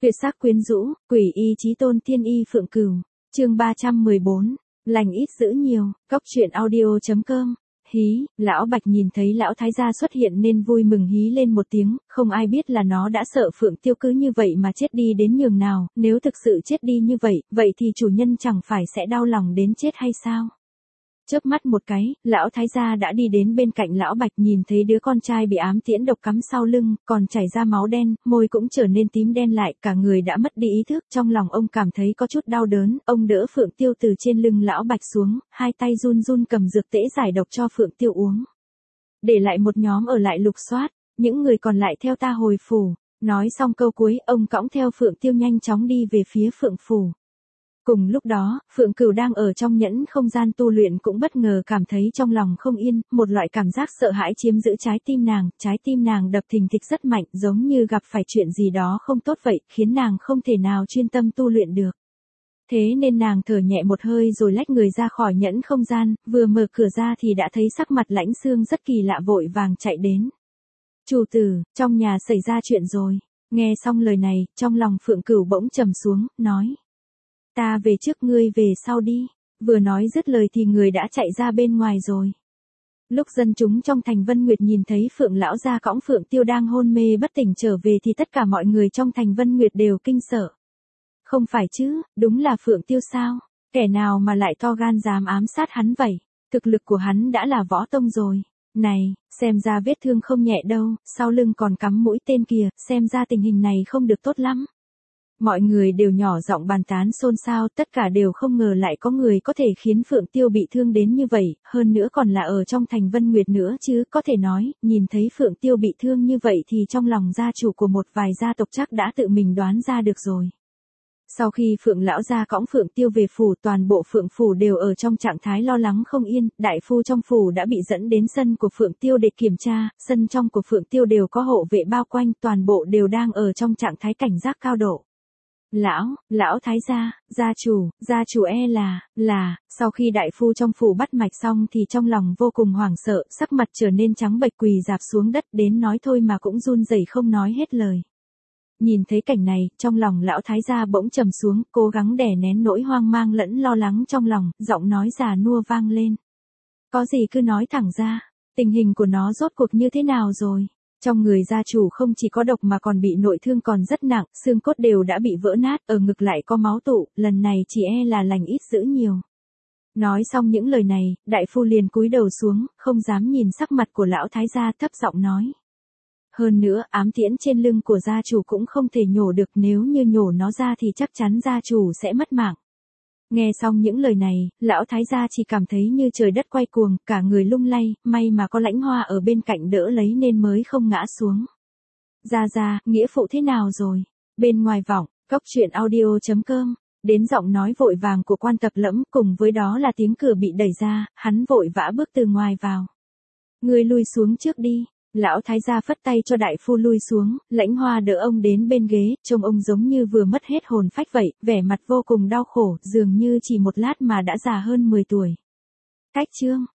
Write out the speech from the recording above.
Tuyệt sắc quyến rũ, quỷ y chí tôn thiên y phượng cửu. Chương 314, lành ít dữ nhiều. Cóc truyện audio.com. Hí, lão Bạch nhìn thấy lão thái gia xuất hiện nên vui mừng hí lên một tiếng, không ai biết là nó đã sợ Phượng Tiêu cứ như vậy mà chết đi đến nhường nào, nếu thực sự chết đi như vậy, vậy thì chủ nhân chẳng phải sẽ đau lòng đến chết hay sao? Chớp mắt một cái, lão thái gia đã đi đến bên cạnh lão Bạch, nhìn thấy đứa con trai bị ám tiễn độc cắm sau lưng, còn chảy ra máu đen, môi cũng trở nên tím đen lại, cả người đã mất đi ý thức, trong lòng ông cảm thấy có chút đau đớn, ông đỡ Phượng Tiêu từ trên lưng lão Bạch xuống, hai tay run run cầm dược tễ giải độc cho Phượng Tiêu uống. Để lại một nhóm ở lại lục soát, những người còn lại theo ta hồi phủ. Nói xong câu cuối, ông cõng theo Phượng Tiêu nhanh chóng đi về phía Phượng phủ. Cùng lúc đó, Phượng Cửu đang ở trong nhẫn không gian tu luyện cũng bất ngờ cảm thấy trong lòng không yên, một loại cảm giác sợ hãi chiếm giữ trái tim nàng đập thình thịch rất mạnh, giống như gặp phải chuyện gì đó không tốt vậy, khiến nàng không thể nào chuyên tâm tu luyện được. Thế nên nàng thở nhẹ một hơi rồi lách người ra khỏi nhẫn không gian, vừa mở cửa ra thì đã thấy sắc mặt Lãnh Xương rất kỳ lạ, vội vàng chạy đến. Chủ tử, trong nhà xảy ra chuyện rồi. Nghe xong lời này, trong lòng Phượng Cửu bỗng trầm xuống, nói. Ta về trước, ngươi về sau đi. Vừa nói dứt lời thì người đã chạy ra bên ngoài rồi. Lúc dân chúng trong thành Vân Nguyệt nhìn thấy Phượng lão gia cõng Phượng Tiêu đang hôn mê bất tỉnh trở về thì tất cả mọi người trong thành Vân Nguyệt đều kinh sợ. Không phải chứ, đúng là Phượng Tiêu sao? Kẻ nào mà lại to gan dám ám sát hắn vậy? Thực lực của hắn đã là võ tông rồi. Này, xem ra vết thương không nhẹ đâu, sau lưng còn cắm mũi tên kìa, xem ra tình hình này không được tốt lắm. Mọi người đều nhỏ giọng bàn tán xôn xao, tất cả đều không ngờ lại có người có thể khiến Phượng Tiêu bị thương đến như vậy, hơn nữa còn là ở trong thành Vân Nguyệt nữa chứ, có thể nói, nhìn thấy Phượng Tiêu bị thương như vậy thì trong lòng gia chủ của một vài gia tộc chắc đã tự mình đoán ra được rồi. Sau khi Phượng lão gia cõng Phượng Tiêu về phủ, toàn bộ Phượng phủ đều ở trong trạng thái lo lắng không yên, đại phu trong phủ đã bị dẫn đến sân của Phượng Tiêu để kiểm tra, sân trong của Phượng Tiêu đều có hộ vệ bao quanh, toàn bộ đều đang ở trong trạng thái cảnh giác cao độ. Lão thái gia chủ sau khi đại phu trong phủ bắt mạch xong thì trong lòng vô cùng hoảng sợ, sắc mặt trở nên trắng bệch, quỳ rạp xuống đất, đến nói thôi mà cũng run rẩy không nói hết lời. Nhìn thấy cảnh này, trong lòng lão thái gia bỗng trầm xuống, cố gắng đè nén nỗi hoang mang lẫn lo lắng trong lòng, giọng nói già nua vang lên. Có gì cứ nói thẳng ra, tình hình của nó rốt cuộc như thế nào rồi? Trong người gia chủ không chỉ có độc mà còn bị nội thương còn rất nặng, xương cốt đều đã bị vỡ nát, ở ngực lại có máu tụ, lần này chỉ e là lành ít dữ nhiều. Nói xong những lời này, đại phu liền cúi đầu xuống, không dám nhìn sắc mặt của lão thái gia, thấp giọng nói. Hơn nữa, ám tiễn trên lưng của gia chủ cũng không thể nhổ được, nếu như nhổ nó ra thì chắc chắn gia chủ sẽ mất mạng. Nghe xong những lời này, lão thái gia chỉ cảm thấy như trời đất quay cuồng, cả người lung lay, may mà có Lãnh Hoa ở bên cạnh đỡ lấy nên mới không ngã xuống. Gia, nghĩa phụ thế nào rồi? Bên ngoài vọng, cóc truyện audio.com, đến giọng nói vội vàng của Quan Tập Lẫm, cùng với đó là tiếng cửa bị đẩy ra, hắn vội vã bước từ ngoài vào. Ngươi lui xuống trước đi. Lão thái gia phất tay cho đại phu lui xuống, Lãnh Hoa đỡ ông đến bên ghế, trông ông giống như vừa mất hết hồn phách vậy, vẻ mặt vô cùng đau khổ, dường như chỉ một lát mà đã già hơn 10 tuổi. Cách chương,